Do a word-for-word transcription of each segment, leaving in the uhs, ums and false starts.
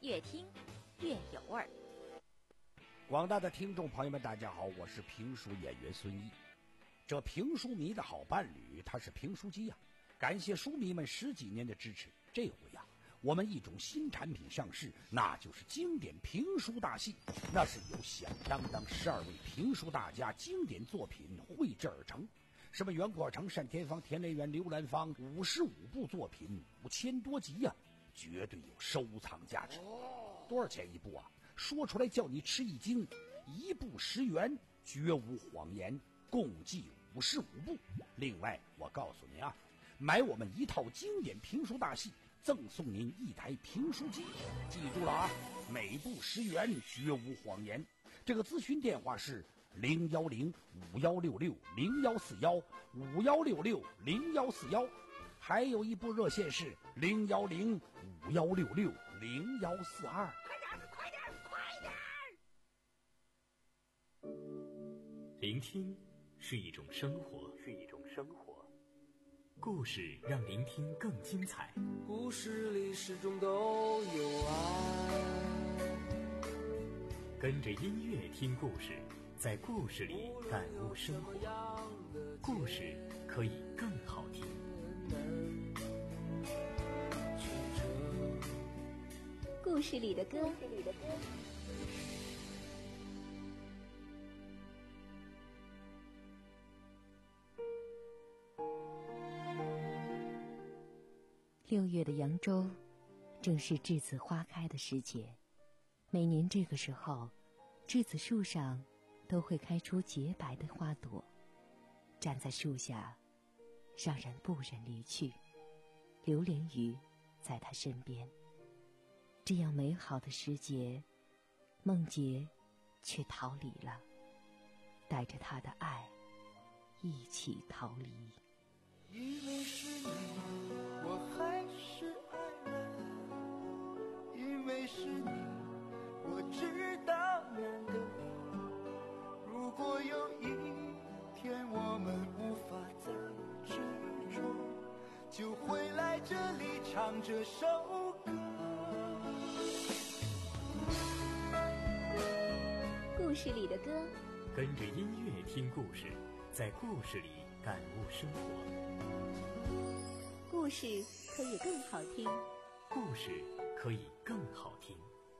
越听越有味儿。 广大的听众朋友们，大家好，我是评书演员孙毅。这评书迷的好伴侣，他是评书机呀、啊。感谢书迷们十几年的支持，这回呀、啊，我们一种新产品上市，那就是经典评书大戏。那是由响当当十二位评书大家经典作品绘制而成。什么袁阔成、单田芳、田连元、刘兰芳，五十五部作品，五千多集呀、啊，绝对有收藏价值。多少钱一部啊？说出来叫你吃一惊，一部十元，绝无谎言，共计五十五部。另外，我告诉您啊，买我们一套经典评书大戏，赠送您一台评书机。记住了啊，每部十元，绝无谎言。这个咨询电话是零幺零五幺六六零幺四幺五幺六六零幺四幺，还有一部热线是零幺零五幺六六零幺四二。 快点，快点，快点！ 聆听是一种生活，是一种生活。故事让聆听更精彩。 故事里始终都有爱。 跟着音乐听故事，在故事里感悟生活。故事可以更好听。 故事里的歌， 六月的扬州正是栀子花开的时节，每年这个时候，栀子树上都会开出洁白的花朵，站在树下让人不忍离去，流连于在他身边。这样美好的时节，梦洁却逃离了，带着他的爱一起逃离。 因为是你，我还是爱人，因为是你，我知道难得。如果有一天我们无法再执着，就会来这里唱这首歌。 故事里的歌， 跟着音乐听故事，在故事里感悟生活。 故事可以更好听。 故事可以更好听。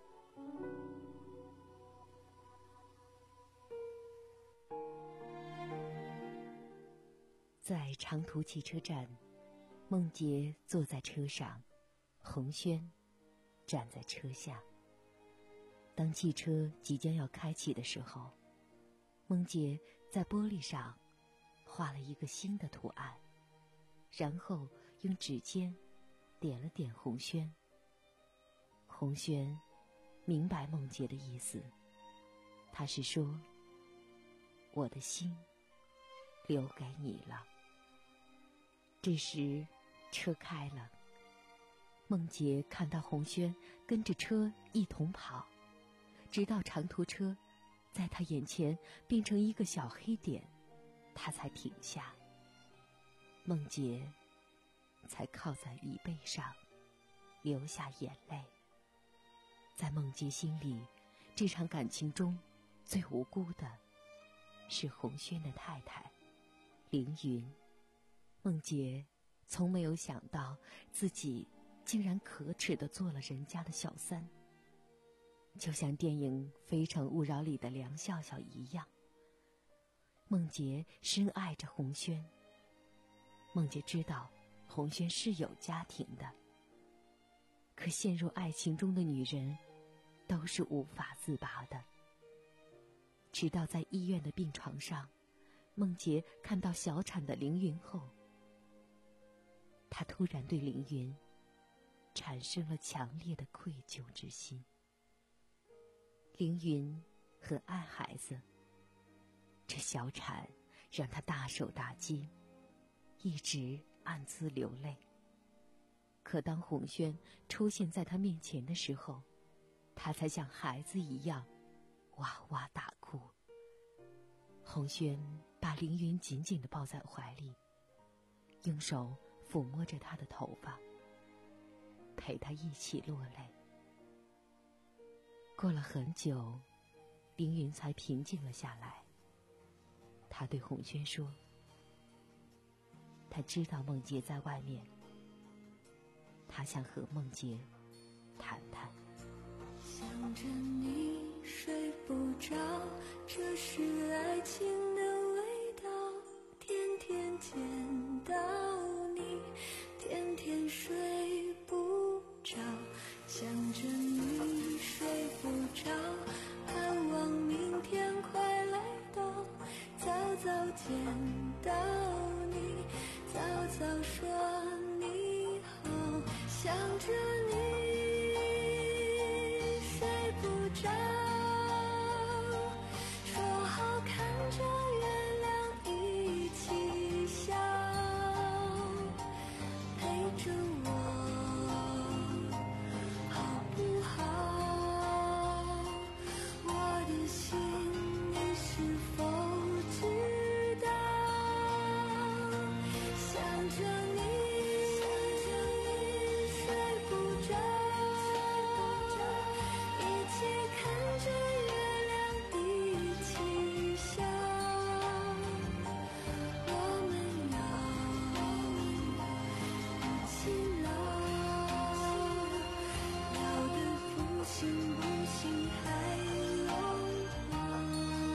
在长途汽车站，梦洁坐在车上，红轩站在车下。当汽车即将要开启的时候，梦洁在玻璃上画了一个新的图案，然后用指尖点了点红轩。红轩明白梦洁的意思，他是说，我的心留给你了。这时车开了，梦洁看到红轩跟着车一同跑，直到长途车在他眼前变成一个小黑点，他才停下。梦洁才靠在椅背上流下眼泪。在梦洁心里，这场感情中最无辜的是红轩的太太凌云。梦洁从没有想到自己竟然可耻地做了人家的小三，就像电影《非诚勿扰》里的梁笑笑一样。梦洁深爱着红轩，梦洁知道红轩是有家庭的，可陷入爱情中的女人都是无法自拔的。直到在医院的病床上，梦洁看到小产的凌云后，她突然对凌云产生了强烈的愧疚之心。凌云很爱孩子，这小产让她大受打击，一直暗自流泪。可当红轩出现在她面前的时候，她才像孩子一样哇哇大哭。红轩把凌云紧紧地抱在怀里，用手抚摸着她的头发，陪她一起落泪。 过了很久，凌云才平静了下来。他对红轩说，他知道梦洁在外面，他想和梦洁谈谈。 想着你睡不着，这是爱情的味道，天天见到你，天天睡不着，想着你睡不着，盼望明天快来到，早早见到你，早早说你好，想着你说好看着月亮一起笑，陪着我好不好？我的心你是否知道？想着你睡不着，一起看着月亮一起笑，我们要一起老，老得不行不行还拥抱。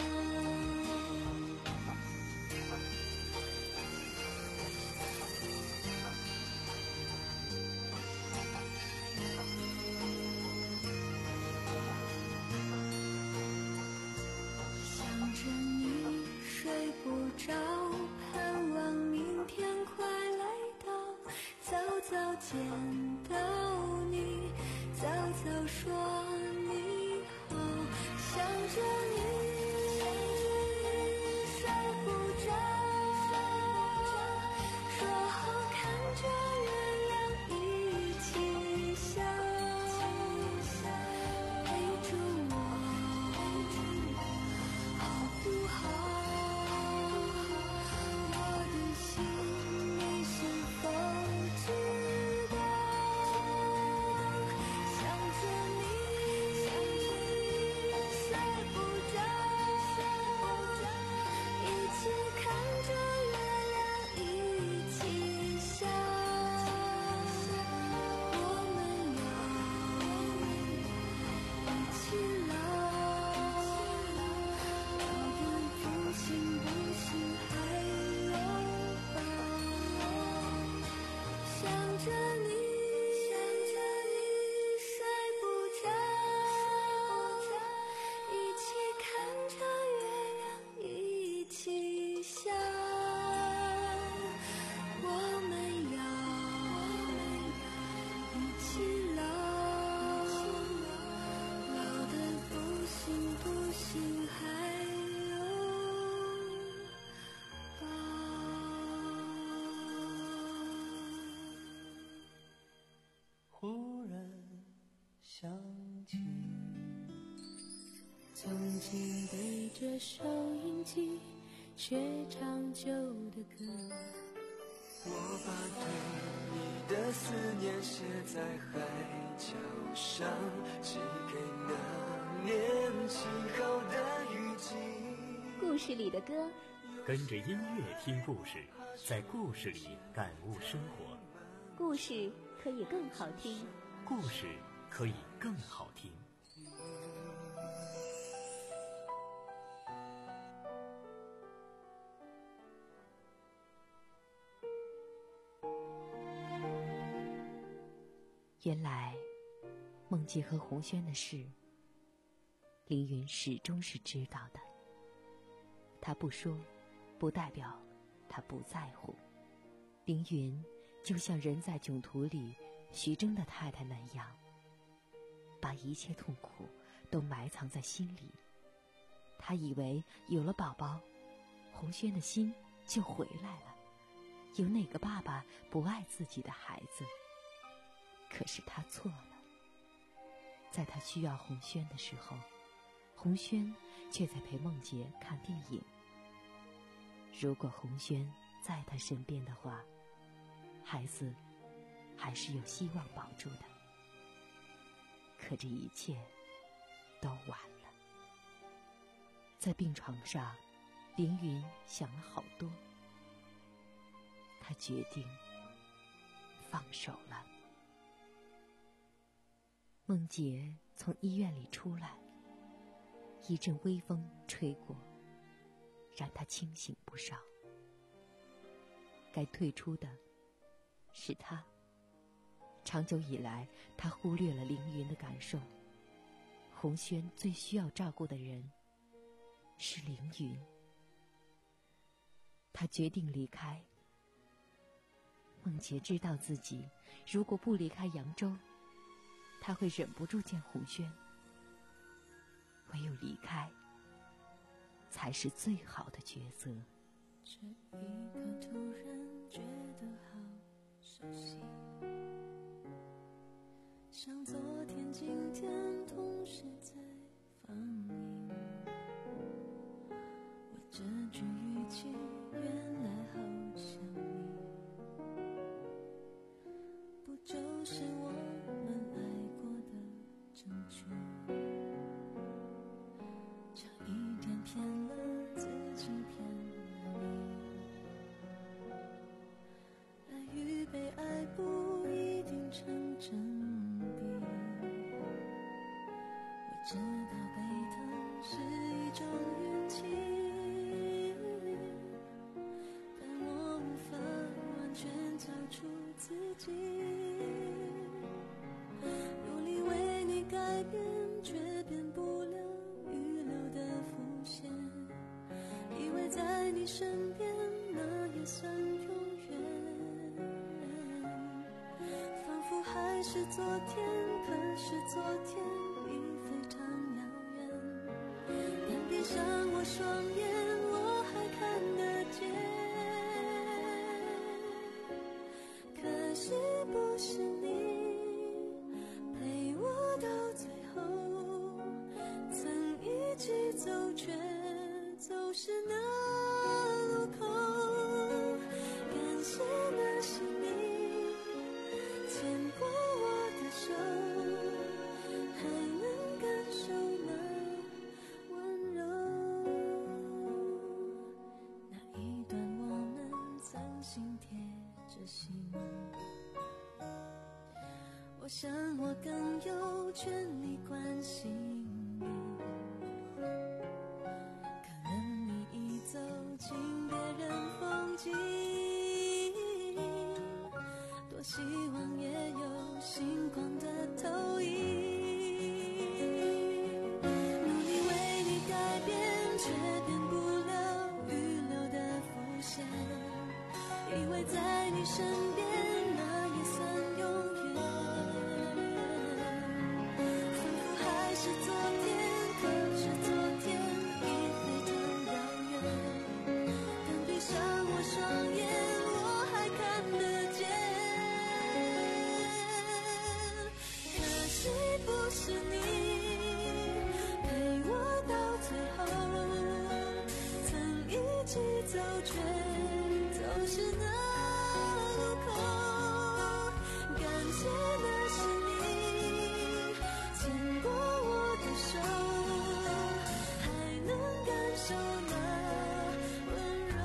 想着你睡不着，盼望明天快来到，早早见到你，早早说你好，想着你睡不着，说好看着月亮一起笑，陪着我好不好？我的心你是否知道？想着你睡不着，一起看着月亮一起笑，我们要一起老，老得不行不行还拥抱。想着你睡不着，一起看着月亮一起笑，我们要一起老，老得不行不行还拥抱。忽然想起曾经对着收音机学唱旧的歌， 我把对你的思念写在海角上，寄给那年轻好的雨季。 故事里的歌， 跟着音乐听故事，在故事里感悟生活。 故事可以更好听。 故事可以更好听。 原来梦洁和红轩的事，凌云始终是知道的。他不说，不代表他不在乎。凌云就像人在囧途里徐峥的太太那样，把一切痛苦都埋藏在心里。他以为有了宝宝，红轩的心就回来了。有哪个爸爸不爱自己的孩子？可是他错了。在他需要红轩的时候，红轩却在陪梦洁看电影。如果红轩在他身边的话，孩子还是有希望保住的。可这一切都晚了。在病床上，凌云想了好多，他决定放手了。梦洁从医院里出来，一阵微风吹过，让他清醒不少。该退出的是他，长久以来他忽略了凌云的感受。红轩最需要照顾的人是凌云，他决定离开。梦洁知道自己如果不离开扬州，他会忍不住见红轩，唯有离开才是最好的抉择。 这一刻突然觉得好熟悉，像昨天今天同时在放映。我这句语气原来好像你，不就是我们爱过的证据？差一点骗了自己，骗了你。爱与被爱不一定成正比，我知道被疼是一种运气，但我无法完全交出自己。努力为你改变，却变不了预留的伏线。以为在你身边，那也算永远。仿佛还是昨天，可是昨天已非常遥远。但闭上我双眼，我还看得见。可惜不是你陪我到最后，曾一起走却走失那路口。感谢那是你牵过我的手，还能感受那温柔。那一段我们曾心贴着心，我想我更有权利关心你。可能你已走进别人风景，多希望也有星光的投影。努力为你改变，却变不了预留的伏线。以为在你身边，那也算永远。仿佛还是昨天，可是昨天已非常遥远。但闭上我双眼，我还看得见。可惜不是你陪我到最后，曾一起走却走失那路口。感谢那是你牵过我的手，还能感受那温柔。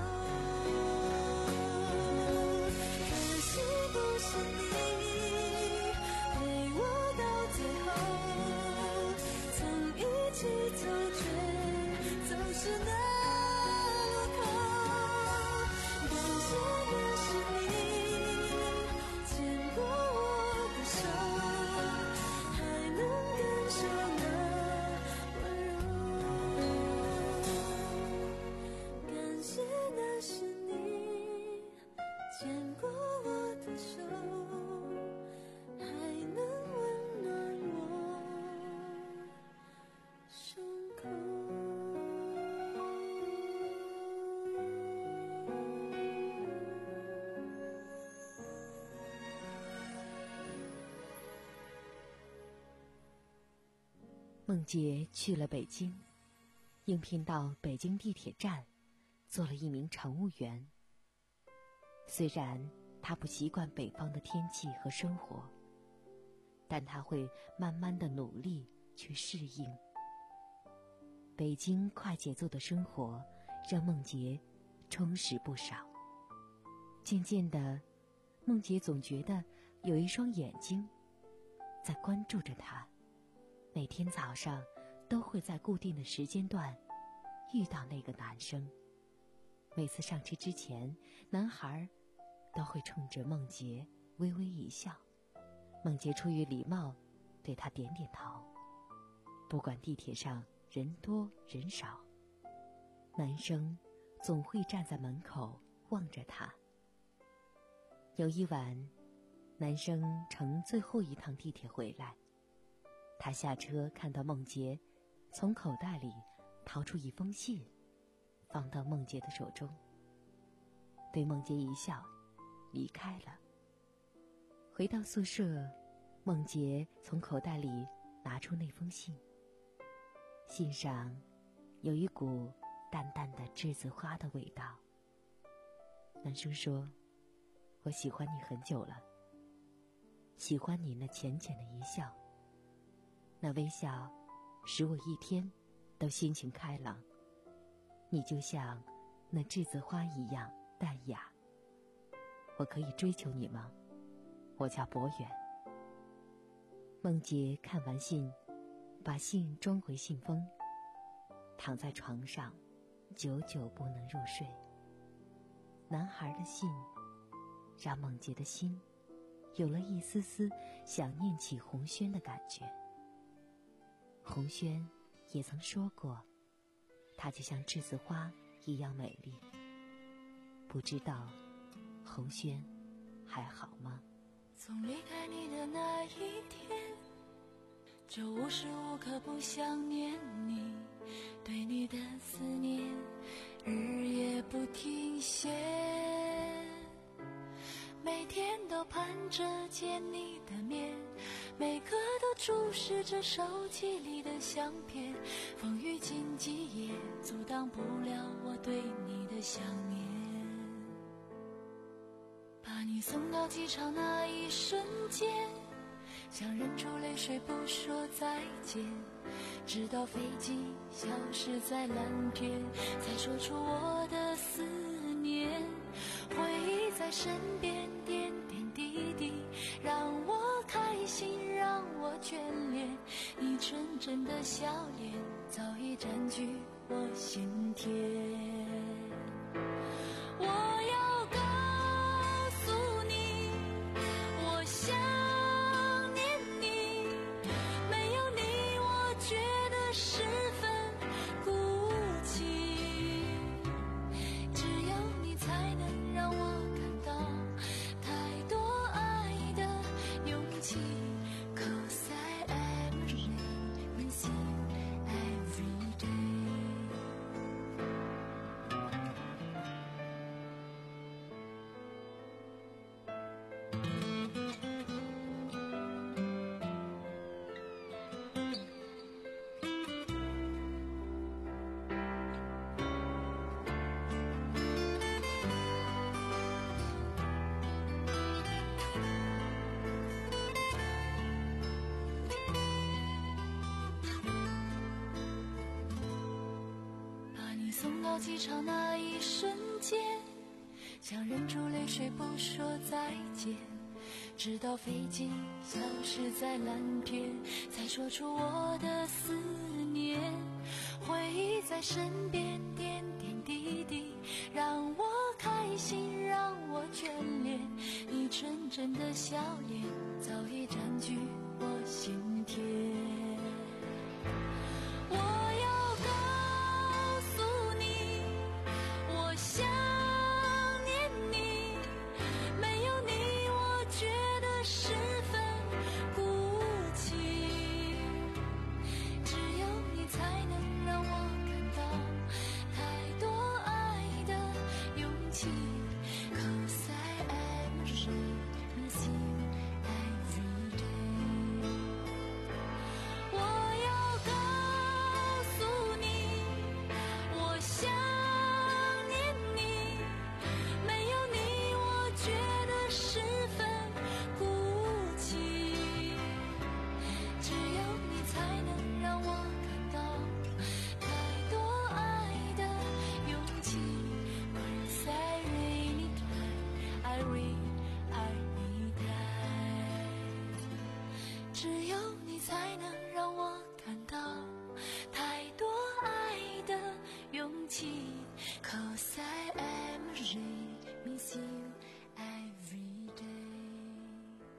可惜不是你陪我到最后，曾一起走却走失那路口。感谢那是你牵过我的手，还能感受那温柔。感谢那是你牵过我的手，还能温暖我胸口。 梦洁去了北京，应聘到北京地铁站，做了一名乘务员。虽然她不习惯北方的天气和生活，但她会慢慢的努力去适应。 北京快节奏的生活让梦洁充实不少。渐渐的，梦洁总觉得有一双眼睛在关注着她，每天早上都会在固定的时间段遇到那个男生。每次上车之前，男孩都会冲着梦洁微微一笑，梦洁出于礼貌对他点点头。不管地铁上人多人少，男生总会站在门口望着他。有一晚，男生乘最后一趟地铁回来，他下车看到梦洁从口袋里掏出一封信，放到梦洁的手中，对梦洁一笑，离开了。回到宿舍，梦洁从口袋里拿出那封信，信上有一股淡淡的栀子花的味道。男生说，我喜欢你很久了，喜欢你那浅浅的一笑，那微笑使我一天都心情开朗，你就像那栀子花一样淡雅。我可以追求你吗？我叫博远。梦洁看完信，把信装回信封，躺在床上，久久不能入睡。男孩的信让梦洁的心有了一丝丝想念起红轩的感觉。红轩也曾说过，她就像栀子花一样美丽。不知道红轩还好吗？ 从离开你的那一天，就无时无刻不想念你，对你的思念日夜不停歇，每天都盼着见你的面，每刻都注视着手机里的相片，风雨荆棘也阻挡不了我对你的想念。把你送到机场那一瞬间，想忍住泪水不说再见，直到飞机消失在蓝天，才说出我的思念。回忆在身边点点滴滴，让我开心，让我眷恋，你纯真的笑脸早已占据我心田。我要告诉你，我想念你，没有你我觉得十分孤寂，只有你才能让我感到太多爱的勇气。 Cause I am missing every day。 送到机场那一瞬间，想忍住泪水不说再见，直到飞机消失在蓝天，才说出我的思念。回忆在身边点点滴滴，让我开心，让我眷恋，你纯真的笑脸早已占据我心田。我要告诉你，我想念你，没有你我觉得十分孤寂，只有你才能让我感到太多爱的勇气。 Cause I am missing every day。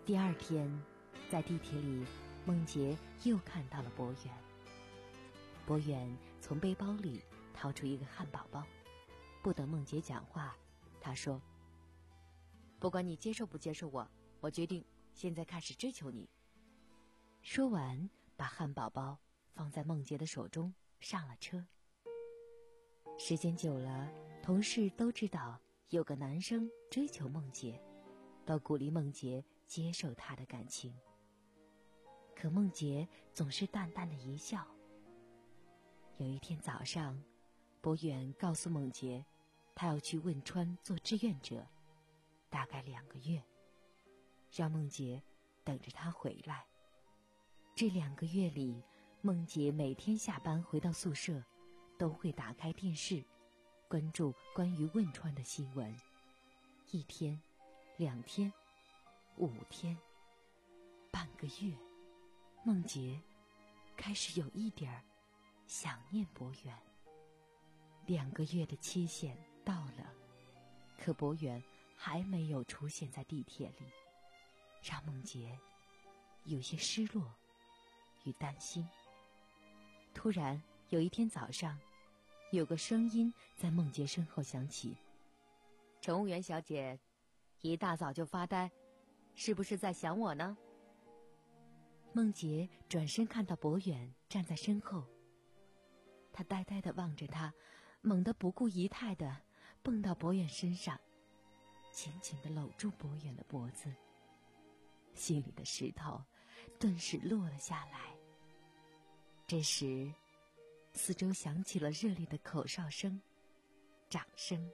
第二天，在地铁里，梦洁又看到了博远。博远从背包里掏出一个汉堡包，不等梦洁讲话，他说：“不管你接受不接受我，我决定现在开始追求你。”说完，把汉堡包放在梦洁的手中，上了车。时间久了，同事都知道有个男生追求梦洁，都鼓励梦洁接受他的感情。可梦洁总是淡淡的一笑。有一天早上，博远告诉梦洁，他要去汶川做志愿者，大概两个月，让梦洁等着他回来。这两个月里，梦洁每天下班回到宿舍，都会打开电视，关注关于汶川的新闻。一天，两天，五天，半个月，梦洁开始有一点儿想念博远。两个月的期限到了，可博远还没有出现在地铁里，让梦洁有些失落与担心。突然有一天早上，有个声音在梦洁身后响起：“乘务员小姐，一大早就发呆，是不是在想我呢？”梦洁转身看到博远站在身后，她呆呆地望着他，猛地不顾仪态地蹦到博远身上，紧紧地搂住博远的脖子，心里的石头顿时落了下来。这时，四周响起了热烈的口哨声、掌声。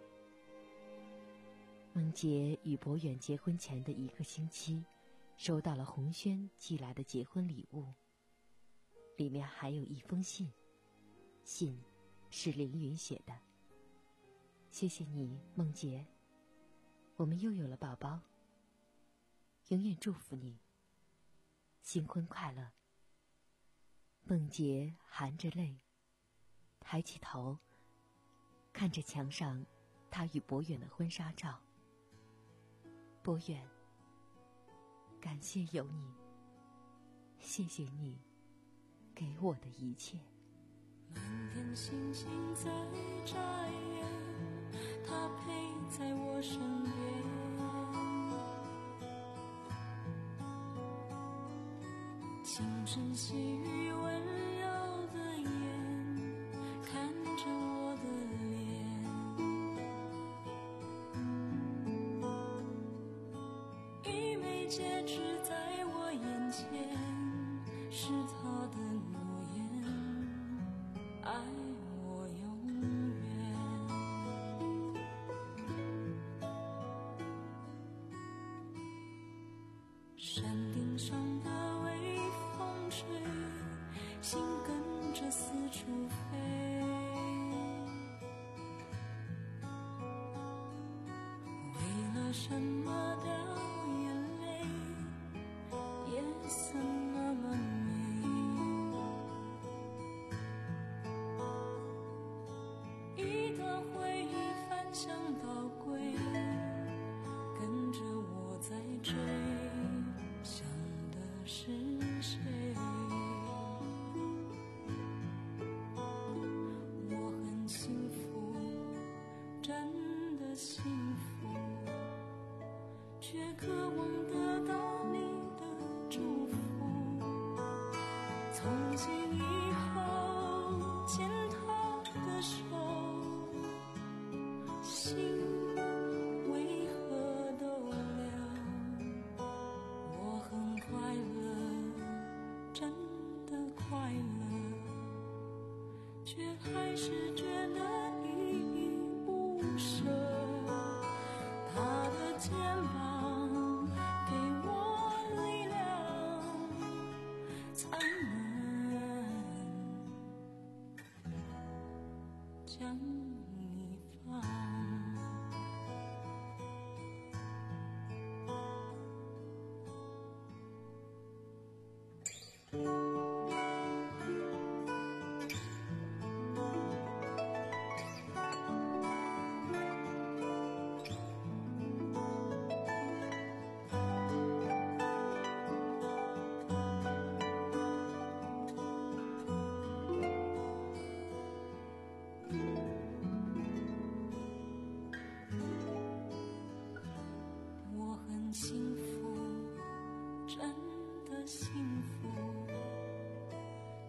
梦洁与博远结婚前的一个星期，收到了红轩寄来的结婚礼物，里面还有一封信，信是凌云写的：“谢谢你，梦洁，我们又有了宝宝，永远祝福你，新婚快乐。”梦洁含着泪，抬起头，看着墙上她与博远的婚纱照。博远，感谢有你，谢谢你给我的一切。 满天星星在眨眼，他陪在我身边。轻声细语温柔的眼，看着我的脸。一枚戒指在我眼前，是他的诺言，爱我永远。山顶上的微风吹，心跟着四处飞。为了什么掉眼泪，夜色那么美。一段回忆翻箱倒柜，跟着我在追，想的是谁？我很幸福，真的幸福，却渴望得到你的祝福。从今以后牵他的手，心为何都凉？我很快乐，真的快乐，却还是觉得依依不舍。他的肩膀给我力量，才能将你放。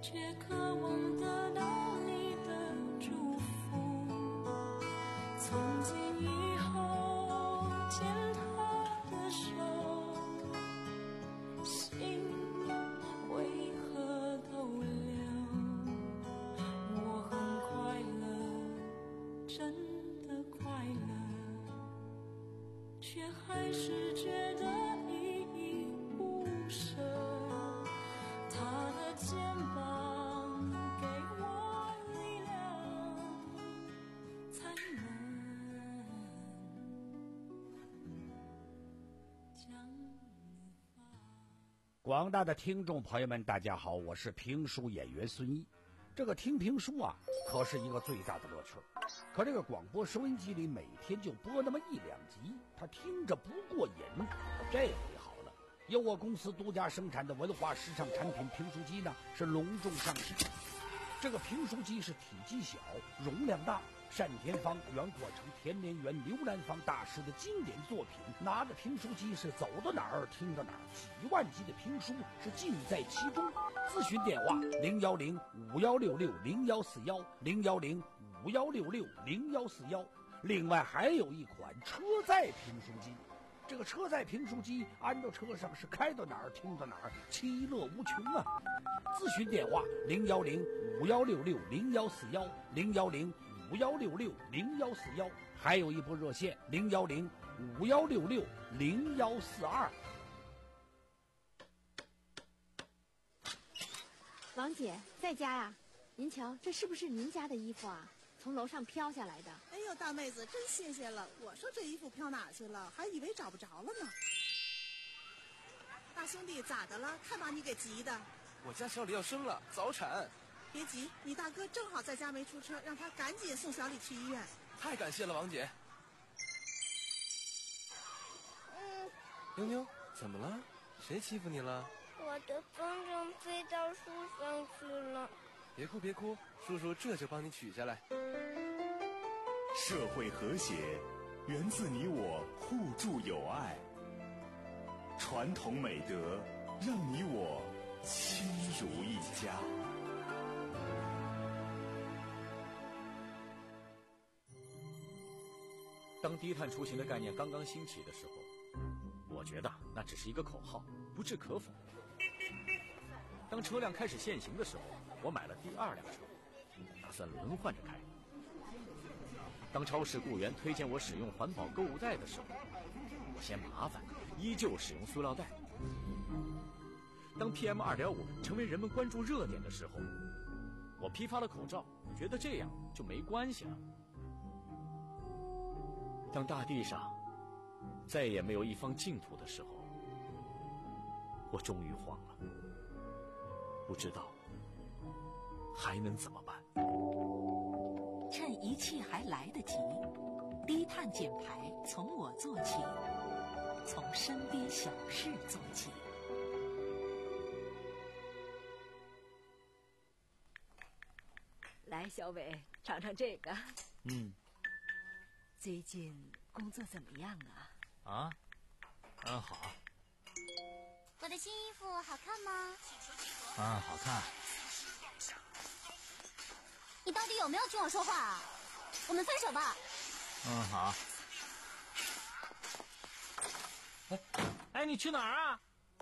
却渴望得到你的祝福。从今以后牵他的手，心为何透流？我很快乐，真的快乐，却还是觉得依依不舍。他的肩膀给我力量，才能将你放。 广大的听众朋友们，大家好，我是评书演员孙一。这个听评书啊，可是一个最大的乐趣。可这个广播收音机里每天就播那么一两集，他听着不过瘾。这回好了，由我公司独家生产的文化时尚产品评书机呢，是隆重上市。这个评书机是体积小，容量大，单田芳、袁国成、田连元、刘兰芳大师的经典作品，拿着评书机是走到哪儿听到哪儿，几万集的评书是尽在其中。咨询电话零幺零五幺六六零幺四幺零幺零五幺六六零幺四幺。另外还有一款车载评书机，这个车载评书机安到车上是开到哪儿听到哪儿，其乐无穷啊！咨询电话零幺零五幺六六零幺四幺零幺零五幺六六零幺四幺，还有一部热线零幺零五幺六六零幺四二。 王姐在家呀？您瞧，这是不是您家的衣服啊？从楼上飘下来的。 哎呦，大妹子真新鲜了！我说这衣服飘哪去了，还以为找不着了呢。大兄弟咋的了？太把你给急的。 我家小李要生了，早产。 别急，你大哥正好在家没出车，让他赶紧送小李去医院。 太感谢了，王姐。 嗯， 妞妞，怎么了？谁欺负你了？ 我的风筝飞到树上去了。 别哭别哭，叔叔这就帮你取下来。 社会和谐源自你我互助友爱，传统美德让你我亲如一家。 当低碳出行的概念刚刚兴起的时候，我觉得那只是一个口号，不置可否。当车辆开始限行的时候，我买了第二辆车，打算轮换着开。当超市雇员推荐我使用环保购物袋的时候，我嫌麻烦，依旧使用塑料袋。当 P M 二点五 成为人们关注热点的时候，我批发了口罩，觉得这样就没关系了。当大地上再也没有一方净土的时候，我终于慌了，不知道还能怎么办。 趁一切还来得及，低碳减排从我做起，从身边小事做起。 来，小伟，尝尝这个。 嗯。 最近工作怎么样啊？ 啊，嗯，好。 我的新衣服好看吗？ 嗯，好看。 你到底有没有听我说话啊？我们分手吧。 嗯，好。哎，哎，你去哪儿啊？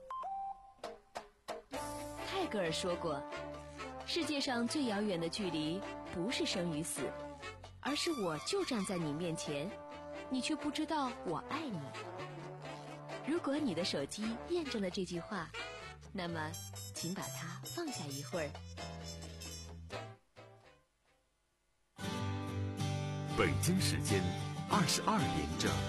泰戈尔说过，世界上最遥远的距离不是生与死，而是我就站在你面前，你却不知道我爱你。如果你的手机验证了这句话，那么请把它放下一会儿。 北京时间二十二点整。